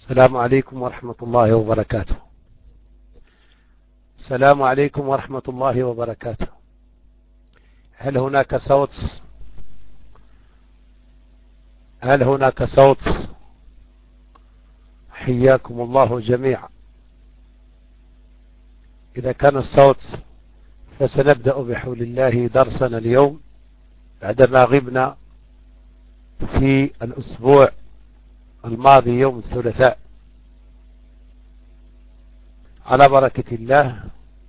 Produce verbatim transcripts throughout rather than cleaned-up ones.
السلام عليكم ورحمة الله وبركاته. السلام عليكم ورحمة الله وبركاته. هل هناك صوت؟ هل هناك صوت؟ حياكم الله جميعا. إذا كان الصوت فسنبدأ بحول الله درسنا اليوم بعدما غبنا في الأسبوع الماضي يوم الثلاثاء. على بركة الله.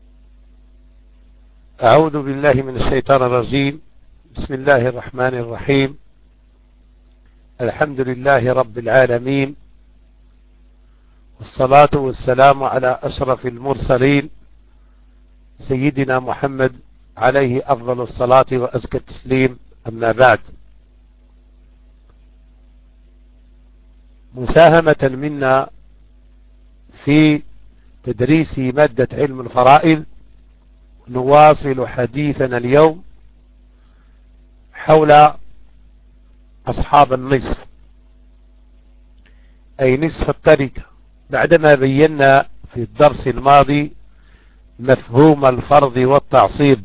أعوذ بالله من الشيطان الرجيم. بسم الله الرحمن الرحيم. الحمد لله رب العالمين، والصلاة والسلام على أشرف المرسلين سيدنا محمد عليه أفضل الصلاة وأزكى التسليم. أما بعد، مساهمة منا في تدريس مادة علم الفرائض، نواصل حديثنا اليوم حول أصحاب النصف، أي نصف التركة، بعدما بينا في الدرس الماضي مفهوم الفرض والتعصيب،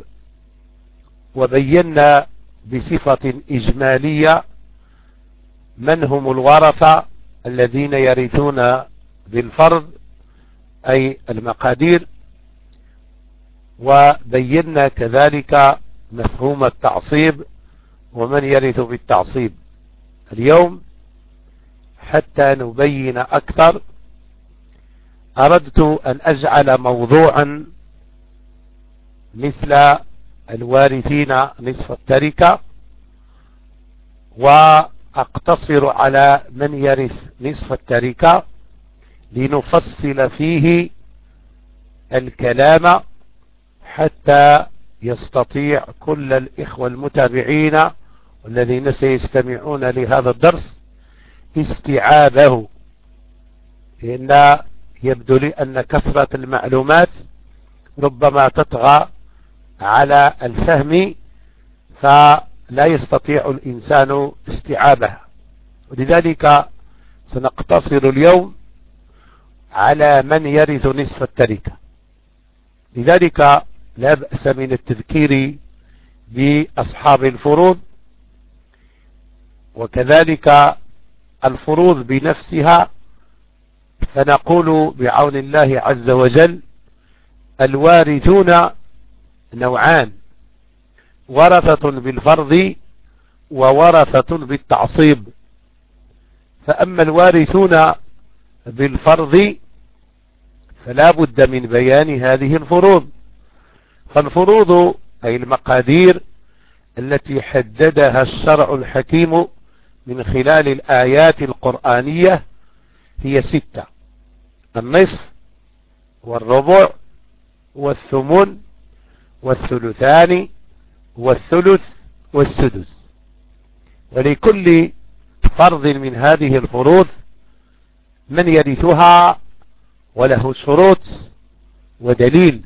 وبينا بصفة إجمالية من هم الورثة الذين يرثون بالفرض أي المقادير، وبينا كذلك مفهوم التعصيب ومن يرث بالتعصيب. اليوم حتى نبين أكثر أردت أن أجعل موضوعا مثل الوارثين نصف التركة، وأقتصر على من يرث نصف التركة لنفصل فيه الكلام حتى يستطيع كل الإخوة المتابعين والذين سيستمعون لهذا الدرس استيعابه، لأن يبدو لي أن كثرة المعلومات ربما تطغى على الفهم فلا يستطيع الإنسان استيعابها، ولذلك سنقتصر اليوم على من يرث نصف التركة. لذلك لا بأس من التذكير بأصحاب الفروض، وكذلك الفروض بنفسها، فنقول بعون الله عز وجل الوارثون نوعان: ورثة بالفرض وورثة بالتعصيب. فأما الوارثون بالفرض فلا بد من بيان هذه الفروض. فالفروض أي المقادير التي حددها الشرع الحكيم من خلال الآيات القرآنية هي ستة: النصف والربع والثمن والثلثان والثلث والسدس. ولكل فرض من هذه الفروض من يرثها وله شروط ودليل.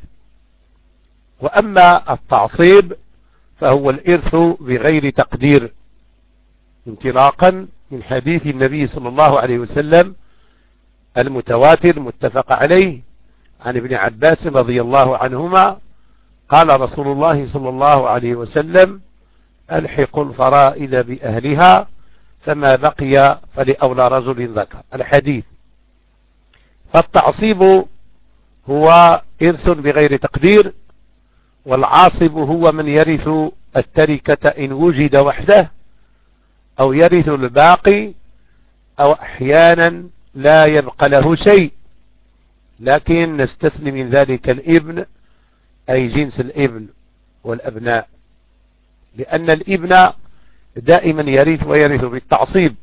وأما التعصيب فهو الإرث بغير تقدير، انطلاقا من حديث النبي صلى الله عليه وسلم المتواتر متفق عليه عن ابن عباس رضي الله عنهما قال رسول الله صلى الله عليه وسلم: ألحقوا الفرائض بأهلها فما بقي فلأولى رجل ذكر. الحديث. فالتعصيب هو إرث بغير تقدير، والعاصب هو من يرث التركة إن وجد وحده، أو يرث الباقي، أو أحيانا لا يبقى له شيء، لكن نستثني من ذلك الابن أي جنس الابن والأبناء، لأن الابن دائما يرث ويرث بالتعصيب.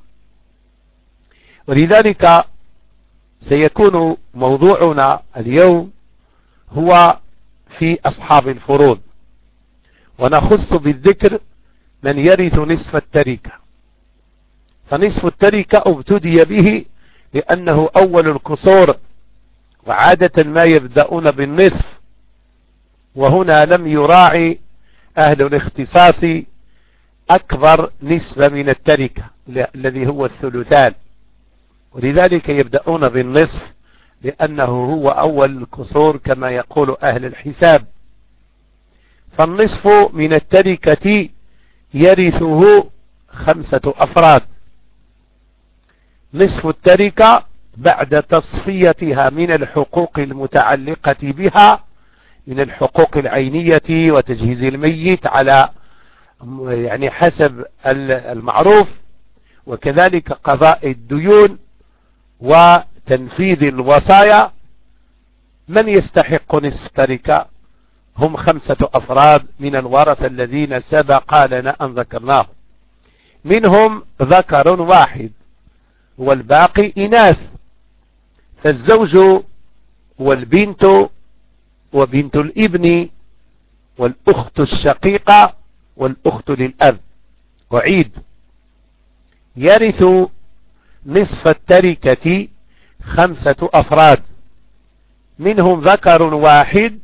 ولذلك سيكون موضوعنا اليوم هو في أصحاب الفروض، ونخص بالذكر من يرث نصف التركة. فنصف التركة ابتدي به لأنه أول الكسور، وعادة ما يبدأون بالنصف، وهنا لم يراعي أهل الاختصاص أكبر نسبة من التركة الذي هو الثلثان. ولذلك يبدأون بالنصف لأنه هو أول الكسور كما يقول أهل الحساب. فالنصف من التركة يرثه خمسة أفراد. نصف التركة بعد تصفيتها من الحقوق المتعلقة بها من الحقوق العينية وتجهيز الميت على يعني حسب المعروف، وكذلك قضاء الديون وتنفيذ الوصايا. من يستحق نصف التركة؟ هم خمسة أفراد من الورثة الذين سبق لنا أن ذكرناه، منهم ذكر واحد والباقي إناث، فالزوج والبنت وبنت الابن والأخت الشقيقة والأخت للأب. أعيد: يرث نصف التركة خمسة أفراد، منهم ذكر واحد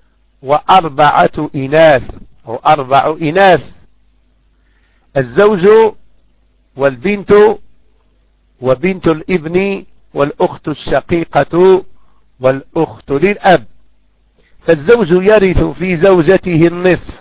وأربعة إناث أو أربع إناث: الزوج والبنت وبنت الابن والأخت الشقيقة والأخت للأب. فالزوج يرث في زوجته النصف،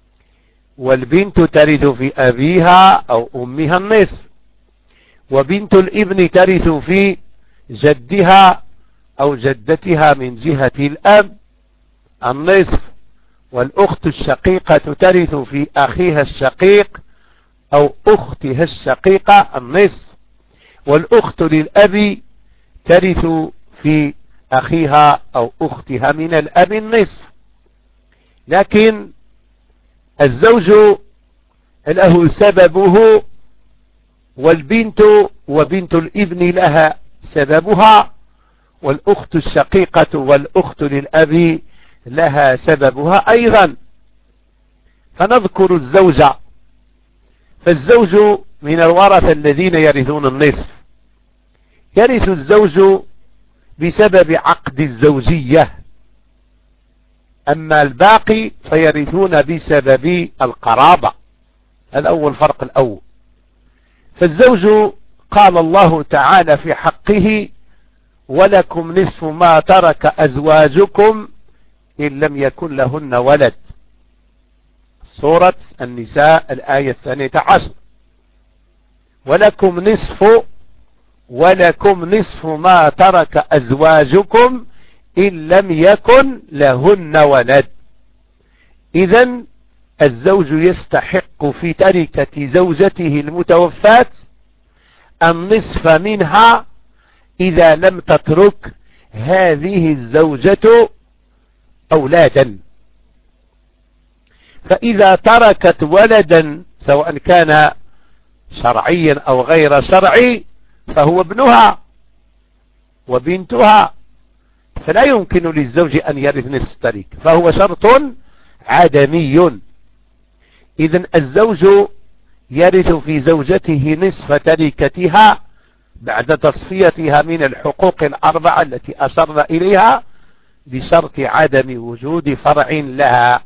والبنت ترث في أبيها أو أمها النصف، وبنت الابن ترث في جدها أو جدتها من جهة الأب النصف، والأخت الشقيقة ترث في أخيها الشقيق أو أختها الشقيقة النصف، والأخت للأب ترث في أخيها أو أختها من الأب النصف. لكن الزوج له سببه، والبنت وبنت الابن لها سببها، والأخت الشقيقة والأخت للأب لها سببها أيضا. فنذكر الزوج. فالزوج من الورثة الذين يرثون النصف. يرث الزوج بسبب عقد الزوجية، أما الباقي فيرثون بسبب القرابة. هذا أول فرق الأول. فالزوج قال الله تعالى في حقه: ولكم نصف ما ترك أزواجكم إن لم يكن لهن ولد. سورة النساء الآية الثانية عشر. ولكم نصف ولكم نصف ما ترك أزواجكم إن لم يكن لهن ولد. إذن الزوج يستحق في تركة زوجته المتوفاة النصف منها إذا لم تترك هذه الزوجة أولادا. فإذا تركت ولدا سواء كان شرعيا أو غير شرعي فهو ابنها وبنتها، فلا يمكن للزوج أن يرث نصف التركة، فهو شرط عدمي. إذن الزوج يرث في زوجته نصف تركتها بعد تصفيتها من الحقوق الأربعة التي أشرنا إليها بشرط عدم وجود فرع لها.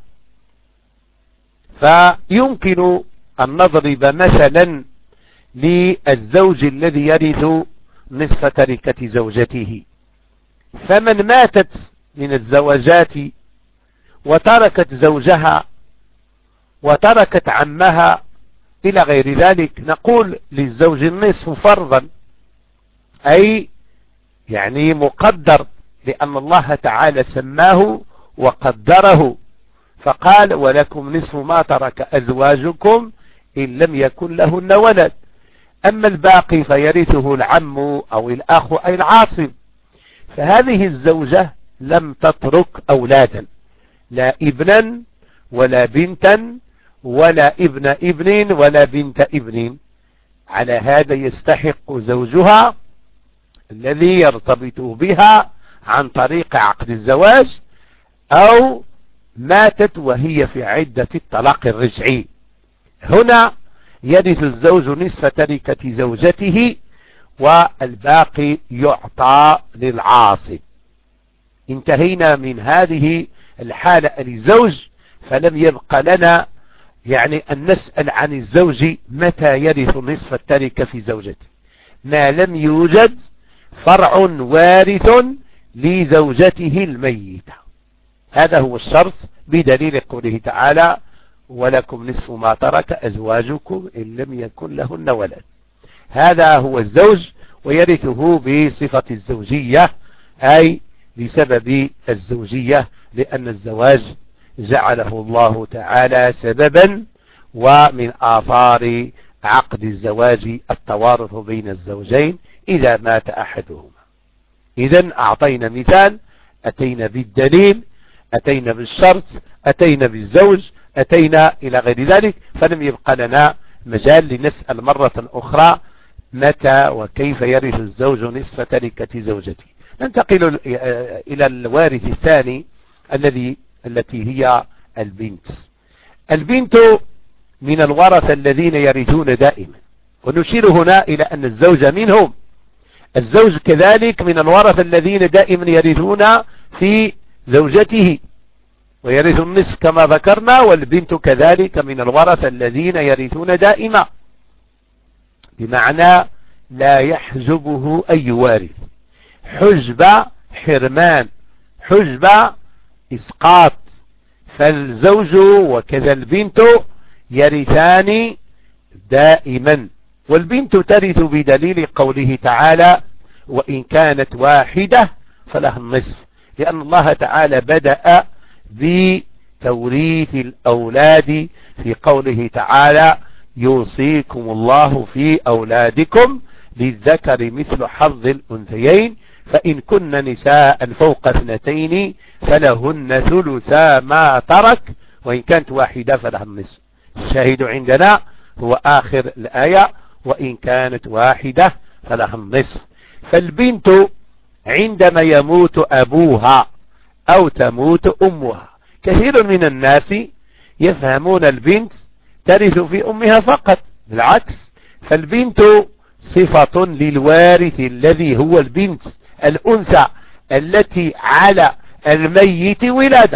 فيمكن أن نضرب مثلا للزوج الذي يرث نصف تركة زوجته. فمن ماتت من الزوجات وتركت زوجها وتركت عمها إلى غير ذلك، نقول للزوج النصف فرضا، أي يعني مقدر، لأن الله تعالى سماه وقدره فقال: ولكم نصف ما ترك أزواجكم إن لم يكن لهن ولد. أما الباقي فيرثه العم أو الأخ أي العاصب. فهذه الزوجة لم تترك أولادا، لا ابنا ولا بنتا ولا ابن ابن ولا بنت ابن. على هذا يستحق زوجها الذي يرتبط بها عن طريق عقد الزواج أو ماتت وهي في عدة الطلاق الرجعي. هنا يرث الزوج نصف تركة زوجته والباقي يعطى للعاصب. انتهينا من هذه الحالة للزوج، فلم يبق لنا يعني أن نسأل عن الزوج متى يرث نصف التركة في زوجته. ما لم يوجد فرع وارث لزوجته الميتة. هذا هو الشرط بدليل قوله تعالى ولكم نصف ما ترك أزواجكم إن لم يكن لهن ولد. هذا هو الزوج ويرثه بصفة الزوجية، أي بسبب الزوجية، لأن الزواج جعله الله تعالى سببا، ومن آثار عقد الزواج التوارث بين الزوجين إذا مات أحدهما. إذن أعطينا مثال، أتينا بالدليل، أتينا بالشرط، أتينا بالزوج، أتينا إلى غير ذلك، فلم يبقى لنا مجال لنسأل مرة أخرى متى وكيف يرث الزوج نصف تركة زوجته. ننتقل إلى الوارث الثاني الذي التي هي البنت. البنت من الورثة الذين يرثون دائما، ونشير هنا إلى أن الزوج منهم. الزوج كذلك من الورثة الذين دائما يرثون في زوجته ويرث النصف كما ذكرنا، والبنت كذلك من الورثة الذين يرثون دائما، بمعنى لا يحجبه أي وارث، حجب حرمان، حجب إسقاط. فالزوج وكذا البنت يرثان دائما، والبنت ترث بدليل قوله تعالى وإن كانت واحدة فلها النصف، لأن الله تعالى بدأ بتوريث الأولاد في قوله تعالى يوصيكم الله في أولادكم للذكر مثل حظ الأنثيين فإن كن نساء فوق اثنتين فلهن ثلثا ما ترك وإن كانت واحدة فلها النصف. الشاهد عندنا هو آخر الآية وإن كانت واحدة فلها النصف. فالبنت عندما يموت أبوها أو تموت أمها، كثير من الناس يفهمون البنت ترث في أمها فقط، بالعكس، فالبنت صفة للوارث الذي هو البنت الأنثى التي على الميت ولادة،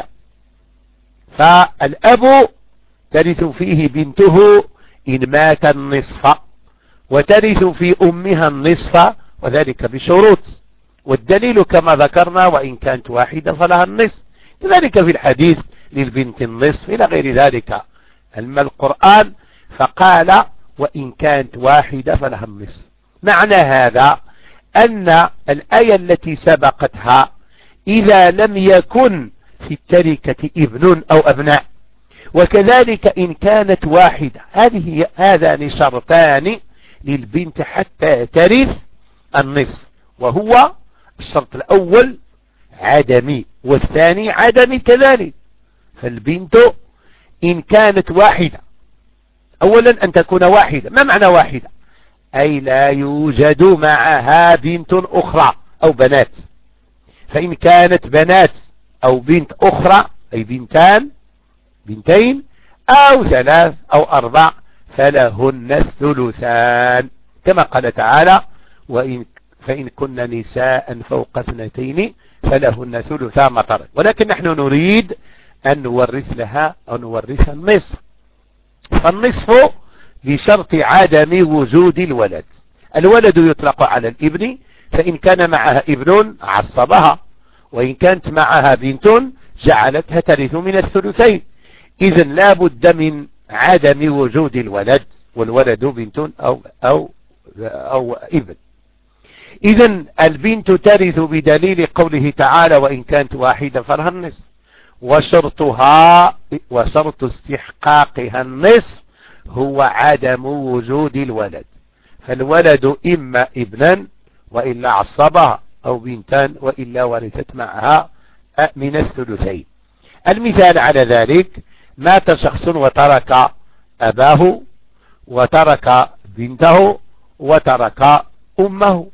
فالأب ترث فيه بنته إن مات النصف، وترث في أمها النصف، وذلك بشروط، والدليل كما ذكرنا وإن كانت واحدة فلها النصف. كذلك في الحديث للبنت النصف إلى غير ذلك. أما القرآن فقال وإن كانت واحدة فلها النصف. معنى هذا أن الآية التي سبقتها إذا لم يكن في التركة ابن أو أبناء، وكذلك إن كانت واحدة، هذه هذان شرطان للبنت حتى ترث النصف، وهو الشرط الأول عدمي والثاني عدمي كذلك. فالبنت إن كانت واحدة، أولا أن تكون واحدة. ما معنى واحدة؟ أي لا يوجد معها بنت أخرى أو بنات. فإن كانت بنات أو بنت أخرى أي بنتان بنتين أو ثلاث أو أربع فلهن الثلثان، كما قال تعالى وإن فإن كن نساء فوق اثنتين فلهن ثلثا ما ترك. ولكن نحن نريد أن نورث لها أو نورث النصف. فالنصف بشرط عدم وجود الولد. الولد يطلق على الابن، فإن كان معها ابن عصبها، وإن كانت معها بنت جعلتها ترث من الثلثين. إذن لا بد من عدم وجود الولد، والولد بنت أو, أو, أو ابن. إذن البنت ترث بدليل قوله تعالى وإن كانت واحدة فلها النصف، وشرطها وشرط استحقاقها النصف هو عدم وجود الولد. فالولد إما ابنا وإلا عصبها، أو بنتان وإلا ورثت معها من الثلثين. المثال على ذلك مات شخص وترك أباه وترك بنته وترك أمه،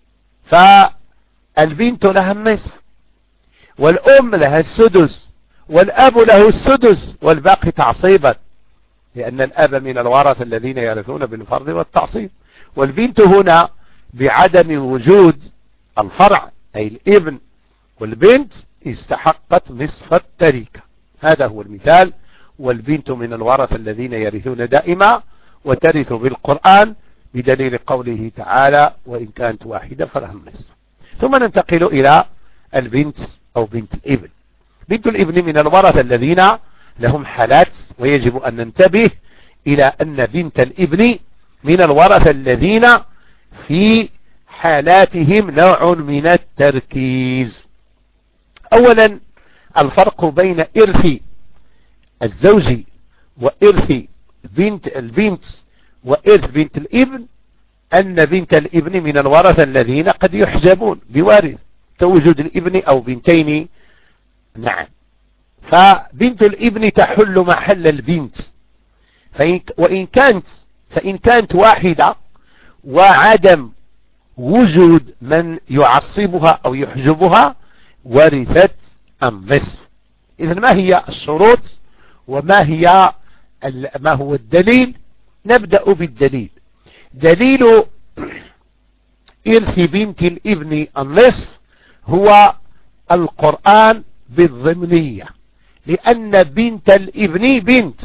فالبنت لها النصف، والأم لها السدس، والأب له السدس، والباقي تعصيبا، لأن الأب من الورثة الذين يرثون بالفرض والتعصيب. والبنت هنا بعدم وجود الفرع أي الابن والبنت استحقت نصف التركة. هذا هو المثال. والبنت من الورثة الذين يرثون دائما، وترث بالقرآن بدليل قوله تعالى وإن كانت واحدة فلها النصف. ثم ننتقل إلى البنت أو بنت الابن. بنت الابن من الورثة الذين لهم حالات، ويجب أن ننتبه إلى أن بنت الابن من الورثة الذين في حالاتهم نوع من التركيز. أولا الفرق بين إرث الزوج وإرث بنت البنت وإرث بنت الابن أن بنت الابن من الورثة الذين قد يحجبون بوارث كوجود الابن أو بنتين. نعم، فبنت الابن تحل محل البنت، فإن وإن كانت فإن كانت واحدة وعدم وجود من يعصبها أو يحجبها ورثت النصف. إذن ما هي الشروط وما هي ما هو الدليل؟ نبدأ بالدليل. دليل إرث بنت الابن النصف هو القرآن بالضمنية، لأن بنت الابن بنت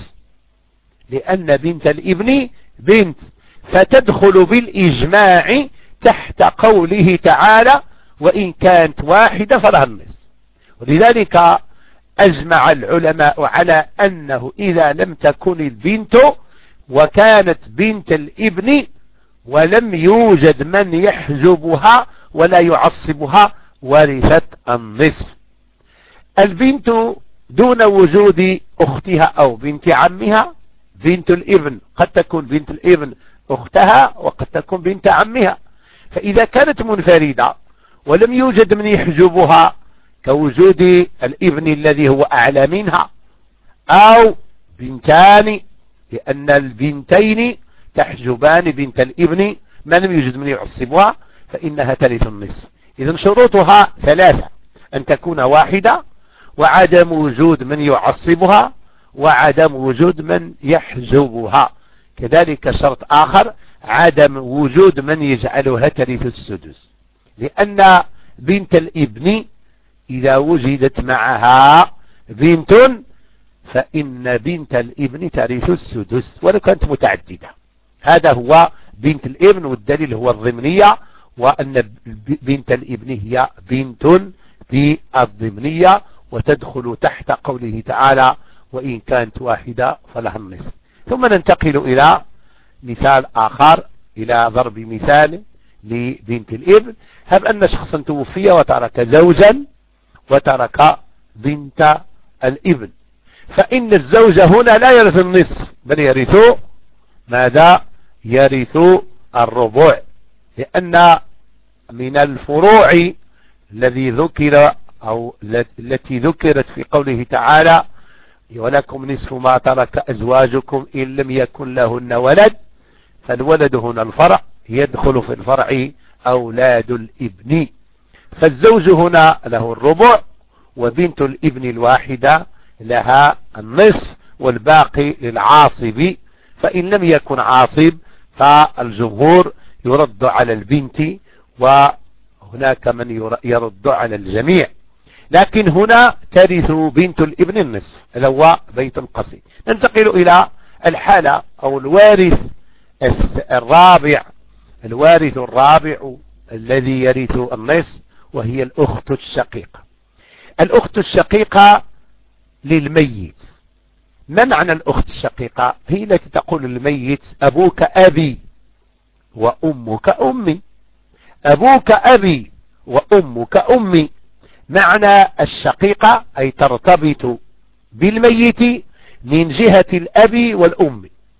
لأن بنت الابن بنت فتدخل بالإجماع تحت قوله تعالى وإن كانت واحدة فلها النصف. ولذلك أجمع العلماء على أنه إذا لم تكن البنت وكانت بنت الابن ولم يوجد من يحجبها ولا يعصبها ورثت النصف. البنت دون وجود أختها أو بنت عمها بنت الابن، قد تكون بنت الابن أختها وقد تكون بنت عمها، فإذا كانت منفردة ولم يوجد من يحجبها كوجود الابن الذي هو أعلى منها أو بنتان، لأن البنتين تحجبان بنت الابن ما لم يوجد من يعصبها، فإنها ترث النصف. إذن شروطها ثلاثة: أن تكون واحدة، وعدم وجود من يعصبها، وعدم وجود من يحجبها. كذلك شرط آخر عدم وجود من يجعلها ترث السدس، لأن بنت الابن إذا وجدت معها بنت فإن بنت الابن ترث السدس ولو كانت متعددة. هذا هو بنت الابن، والدليل هو الضمنية، وأن بنت الابن هي بنت بالضمنية وتدخل تحت قوله تعالى وإن كانت واحدة فلها النصف. ثم ننتقل إلى مثال آخر، إلى ضرب مثال لبنت الابن. هب أن شخصا توفي وترك زوجا وترك بنت الابن، فإن الزوج هنا لا يرث النصف بل يرث ماذا؟ يرث الربع، لأن من الفروع الذي ذكر أو التي ذكرت في قوله تعالى ولكم نصف ما ترك أزواجكم إن لم يكن لهن ولد، فالولد هنا الفرع، يدخل في الفرع أولاد الابن، فالزوج هنا له الربع وبنت الابن الواحدة لها النصف والباقي للعاصب، فإن لم يكن عاصب فالجمهور يرد على البنت وهناك من يرد على الجميع، لكن هنا ترث بنت الابن النصف. هذا هو بيت قصير. ننتقل إلى الحالة أو الوارث الرابع الوارث الرابع الذي يرث النصف، وهي الأخت الشقيقة. الأخت الشقيقة للميت. ما معنى الأخت الشقيقة؟ هي التي تقول للميت أبوك أبي وأمك أمي، أبوك أبي وأمك أمي. معنى الشقيقة أي ترتبط بالميت من جهة الأب والأم،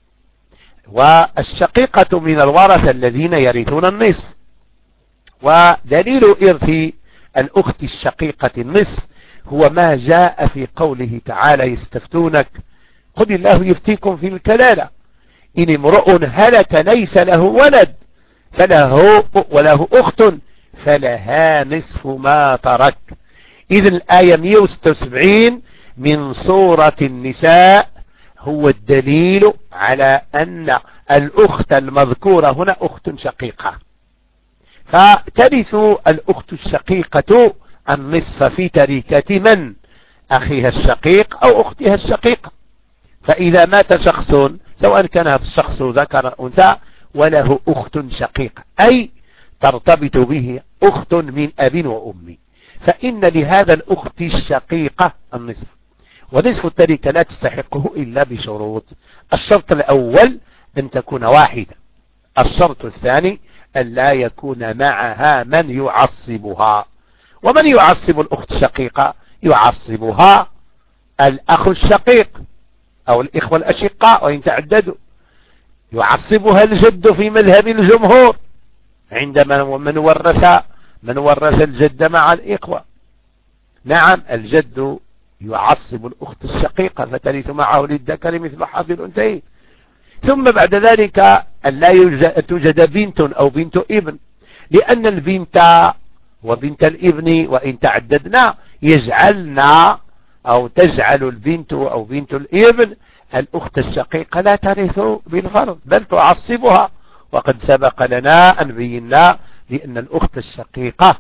والشقيقة من الورثة الذين يرثون النصف. ودليل إرث الأخت الشقيقة النصف هو ما جاء في قوله تعالى يستفتونك قل الله يفتيكم في الكلالة إن امرؤ هلك ليس له ولد فله وله أخت فلها نصف ما ترك. إذن الآية مئة وستة وسبعين من سورة النساء هو الدليل على أن الأخت المذكورة هنا أخت شقيقة، فترث الأخت الشقيقة النصف في تركة من؟ أخيها الشقيق أو أختها الشقيقة. فإذا مات شخص سواء كان هذا الشخص ذكر أو أنثى وله أخت شقيقة، أي ترتبط به أخت من أب وأم، فإن لهذا الأخت الشقيقة النصف، ونصف التركة لا تستحقه إلا بشروط. الشرط الأول أن تكون واحدة، الشرط الثاني أن لا يكون معها من يعصبها. ومن يعصب الأخت الشقيقة؟ يعصبها الأخ الشقيق أو الإخوة الأشقاء وإن تعددوا، يعصبها الجد في مذهب الجمهور عندما من ورث من ورث الجد مع الإخوة. نعم الجد يعصب الأخت الشقيقة فترث معه للذكر مثل حظ الأنثيين. ثم بعد ذلك أن لا توجد بنت أو بنت ابن، لأن البنت وبنت الابن وإن تعددنا يجعلنا أو تجعل البنت أو بنت الابن الأخت الشقيقة لا ترث بالفرض بل تعصبها، وقد سبق لنا أن بينا لأن الأخت الشقيقة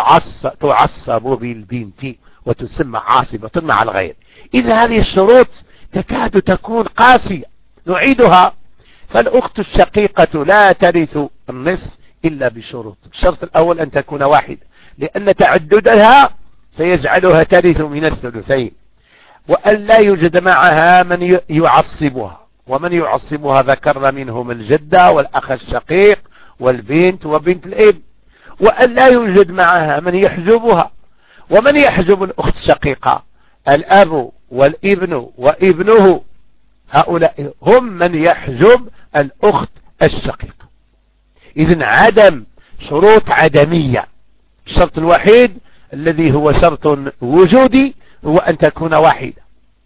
تعصب بالبنت وتسمى عاصبة مع الغير. إذا هذه الشروط تكاد تكون قاسية، نعيدها. فالأخت الشقيقة لا ترث النصف إلا بشروط. الشرط الأول أن تكون واحدة، لأن تعددها سيجعلها ترث من الثلثين، وأن لا يوجد معها من يعصبها، ومن يعصبها ذكرنا منهم الجدة والأخ الشقيق والبنت وبنت الابن، وأن لا يوجد معها من يحجبها. ومن يحجب الأخت الشقيقة؟ الأب والابن وابنه، هؤلاء هم من يحجب الأخت الشقيقة. إذن عدم شروط عدمية. الشرط الوحيد الذي هو شرط وجودي هو أن تكون واحدة،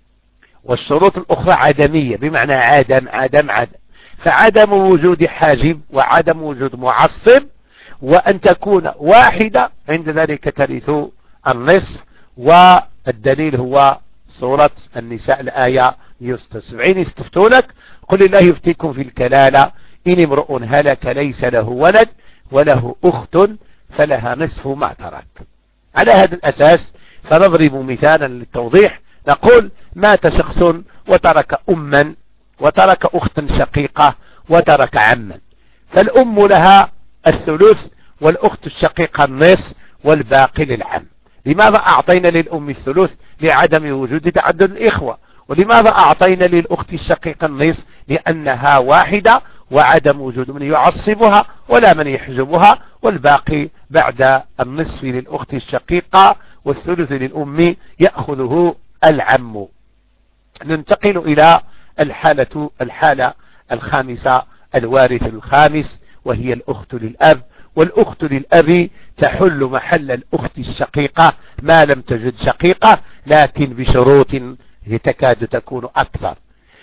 والشروط الأخرى عدمية بمعنى عدم عدم عدم، فعدم وجود حاجب وعدم وجود معصب وأن تكون واحدة، عند ذلك ترث النصف. والدليل هو سورة النساء الآية مئة وستة وسبعين: يستفتونك قل الله يفتيكم في الكلالة إن امرؤ هلك ليس له ولد وله أخت فلها نصف ما ترك. على هذا الأساس فنضرب مثالا للتوضيح، نقول مات شخص وترك أما وترك أختا شقيقة وترك عما، فالأم لها الثلث والأخت الشقيقة النصف والباقي للعم. لماذا أعطينا للأم الثلث؟ لعدم وجود تعدد الإخوة. ولماذا أعطينا للأخت الشقيقة النصف؟ لأنها واحدة وعدم وجود من يعصبها ولا من يحجبها، والباقي بعد النصف للأخت الشقيقة والثلث للأم يأخذه العم. ننتقل إلى الحالة الحالة الخامسة، الوارث الخامس، وهي الأخت للأب. والأخت للأب تحل محل الأخت الشقيقة ما لم تجد شقيقة، لكن بشروط تكاد تكون أكثر.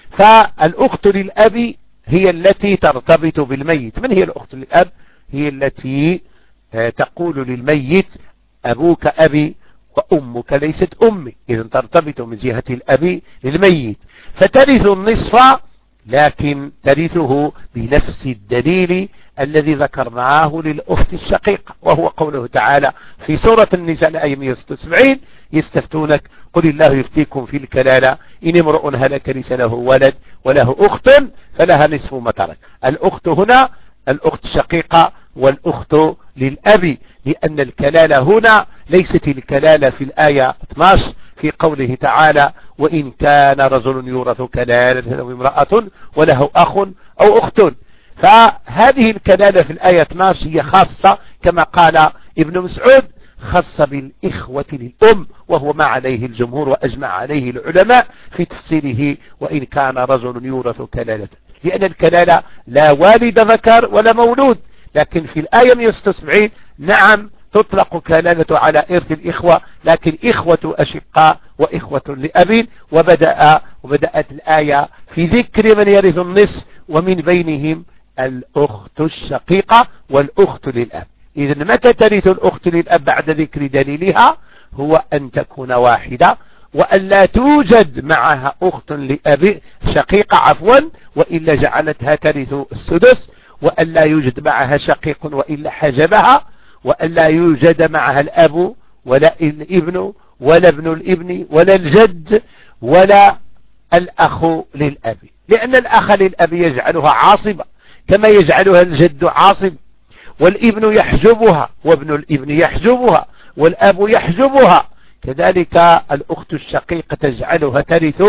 فالأخت للأب هي التي ترتبط بالميت. من هي الأخت للأب؟ هي التي تقول للميت أبوك أبي وأمك ليست أمي، إذن ترتبط من جهة الأب للميت، فترث النصف، لكن ترثه بنفس الدليل الذي ذكرناه للأخت الشقيقة، وهو قوله تعالى في سورة النساء الآية مئة وستة وسبعين: يستفتونك قل الله يفتيكم في الكلالة إن امرؤ هلك ليس له ولد وله أخت فلها نصف ما ترك. الأخت هنا الأخت الشقيقة والأخت للأب، لأن الكلالة هنا ليست الكلالة في الآية اثني عشر في قوله تعالى: وإن كان رجل يورث كلالة أو امرأة وله أخ أو أخت. فهذه الكلالة في الآية اثني عشر هي خاصة كما قال ابن مسعود خاصة بالإخوة للأم، وهو ما عليه الجمهور وأجمع عليه العلماء في تفسيره: وإن كان رجل يورث كلالة، لأن الكلالة لا والد ذكر ولا مولود. لكن في الآية مئة وستة وسبعين نعم تطلق كلالة على إرث الإخوة، لكن إخوة أشقاء وإخوة لأب، وبدأ وبدأت الآية في ذكر من يرث النصف ومن بينهم الأخت الشقيقة والأخت للأب. إذن متى ترث الأخت للأب بعد ذكر دليلها؟ هو أن تكون واحدة، وأن لا توجد معها أخت لأب شقيقة عفوا وإلا جعلتها ترث السدس، وأن لا يوجد معها شقيق وإلا حجبها، وأن لا يوجد معها الأب ولا الابن ولا ابن الابن ولا الجد ولا الأخ للأب، لأن الأخ للأب يجعلها عاصبة كما يجعلها الجد عاصب، والابن يحجبها، وابن الابن يحجبها، والأب يحجبها، كذلك الأخت الشقيقة تجعلها ترث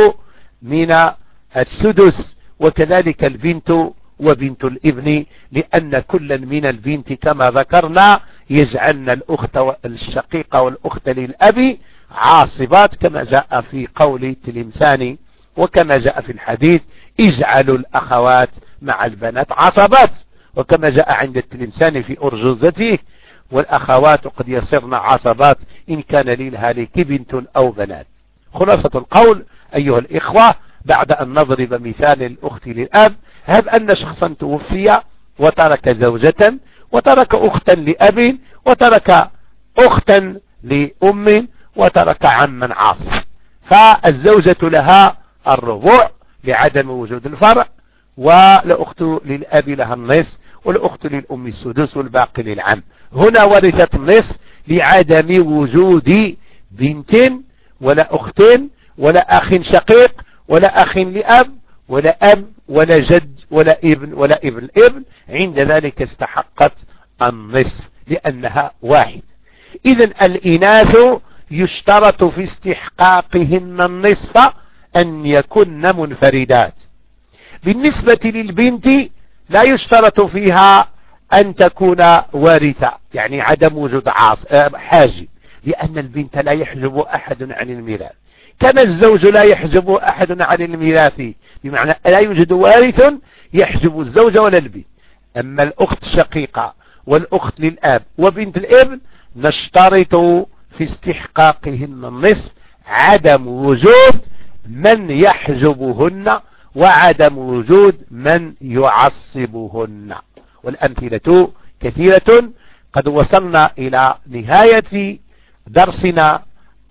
من السدس، وكذلك البنت وبنت الابن، لأن كل من البنت كما ذكرنا يجعلن الأخت الشقيقة والأخت للأب عاصبات، كما جاء في قول التلمساني وكما جاء في الحديث اجعلوا الأخوات مع البنات عصبات، وكما جاء عند التلمساني في أرجوزته والأخوات قد يصرن عصبات إن كان للهالك بنت أو بنات. خلاصة القول أيها الإخوة، بعد أن نضرب مثال الأخت للأب، هب أن شخصا توفي وترك زوجة وترك أختا لأب وترك أختا لأم وترك عما عاصب، فالزوجة لها الربع لعدم وجود الفرع، والأخت للأب لها النصف، والأخت للأم السدس، والباقي للعم. هنا ورثت النصف لعدم وجود بنت ولا أخت ولا أخ شقيق ولا أخ لأب ولا أب ولا جد ولا ابن ولا ابن الابن، عند ذلك استحقت النصف لأنها واحد. إذن الإناث يشترط في استحقاقهن النصف أن يكن منفردات. بالنسبة للبنت لا يشترط فيها أن تكون وارثة، يعني عدم وجود عاص حاجب، لأن البنت لا يحجب أحد عن الميراث، كما الزوج لا يحجب أحد عن الميراث، بمعنى لا يوجد وارث يحجب الزوج ولا البنت. أما الأخت الشقيقة والأخت للأب وبنت الابن نشترط في استحقاقهن النصف عدم وجود من يحجبهن وعدم وجود من يعصبهن، والأمثلة كثيرة. قد وصلنا إلى نهاية درسنا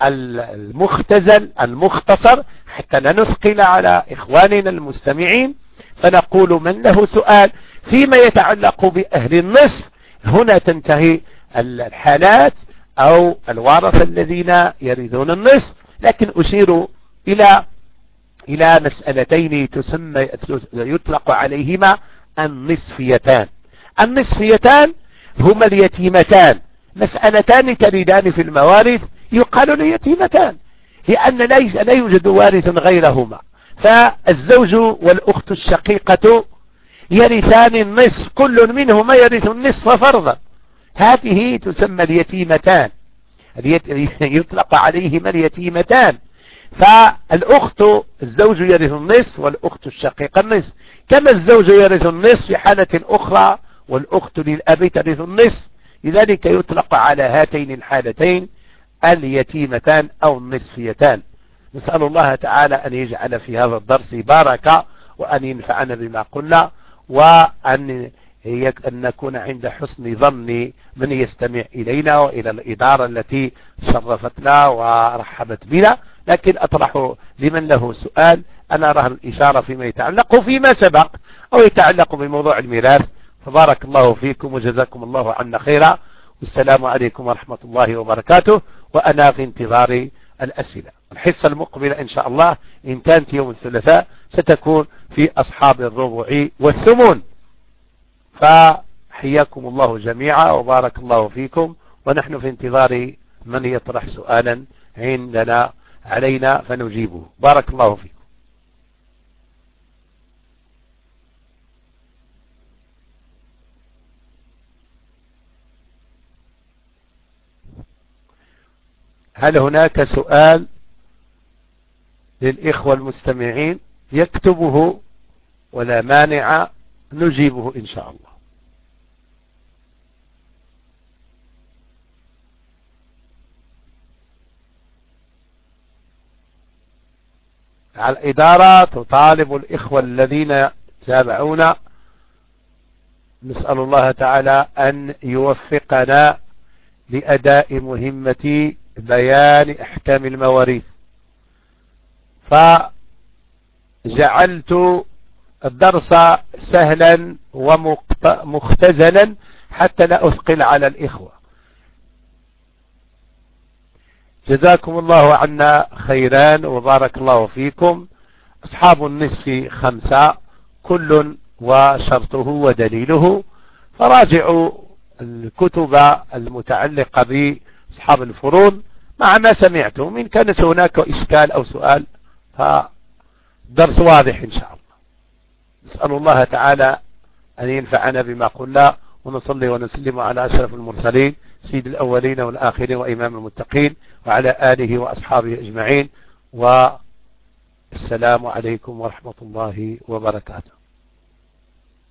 المختزل المختصر حتى لا نثقل على إخواننا المستمعين، فنقول من له سؤال فيما يتعلق بأهل النصف هنا تنتهي الحالات أو الوارث الذين يرثون النصف. لكن أشير إلى إلى مسألتين تسمى يطلق عليهما النصفيتان. النصفيتان هما اليتيمتان، مسألتان تردان في الموارث يقال اليتيمتان، لأن لا يوجد وارث غيرهما، فالزوج والأخت الشقيقة يرثان النصف، كل منهما يرث النصف فرضا، هذه تسمى اليتيمتان، يطلق عليهما اليتيمتان. فالأخت الزوج يرث النصف والأخت الشقيقة النصف، كما الزوج يرث النصف في حالة أخرى والأخت للأب ترث النصف، لذلك يطلق على هاتين الحالتين اليتيمتان أو النصفيتان. نسأل الله تعالى أن يجعل في هذا الدرس بركة، وأن ينفعنا بما قلنا، وأن أن نكون عند حسن ظن من يستمع إلينا وإلى الإدارة التي شرفتنا ورحبت بنا. لكن أطرح لمن له سؤال أنا أرى الإشارة فيما يتعلق فيما سبق أو يتعلق بموضوع الميراث. فبارك الله فيكم وجزاكم الله عنا خيرا، والسلام عليكم ورحمة الله وبركاته، وأنا في انتظار الأسئلة. الحصة المقبلة إن شاء الله إن كانت يوم الثلاثاء ستكون في أصحاب الربع والثمن. فحياكم الله جميعا وبارك الله فيكم، ونحن في انتظار من يطرح سؤالا عندنا علينا فنجيبه. بارك الله فيكم. هل هناك سؤال للإخوة المستمعين؟ يكتبه ولا مانع نجيبه إن شاء الله. الإدارة تطالب الإخوة الذين تابعونا، نسأل الله تعالى أن يوفقنا لأداء مهمة بيان أحكام المواريث، فجعلت الدرس سهلا ومختزلا حتى لا أثقل على الإخوة. جزاكم الله عنا خيرا وبارك الله فيكم. أصحاب النصف خمسة، كل وشرطه ودليله، فراجعوا الكتب المتعلقة بأصحاب الفروض مع ما سمعتم. إن كانت هناك إشكال أو سؤال فدرس واضح إن شاء الله. نسأل الله تعالى أن ينفعنا بما قلنا، ونصلي ونسلم على أشرف المرسلين سيد الأولين والآخرين وإمام المتقين وعلى آله وأصحابه أجمعين، والسلام عليكم ورحمة الله وبركاته.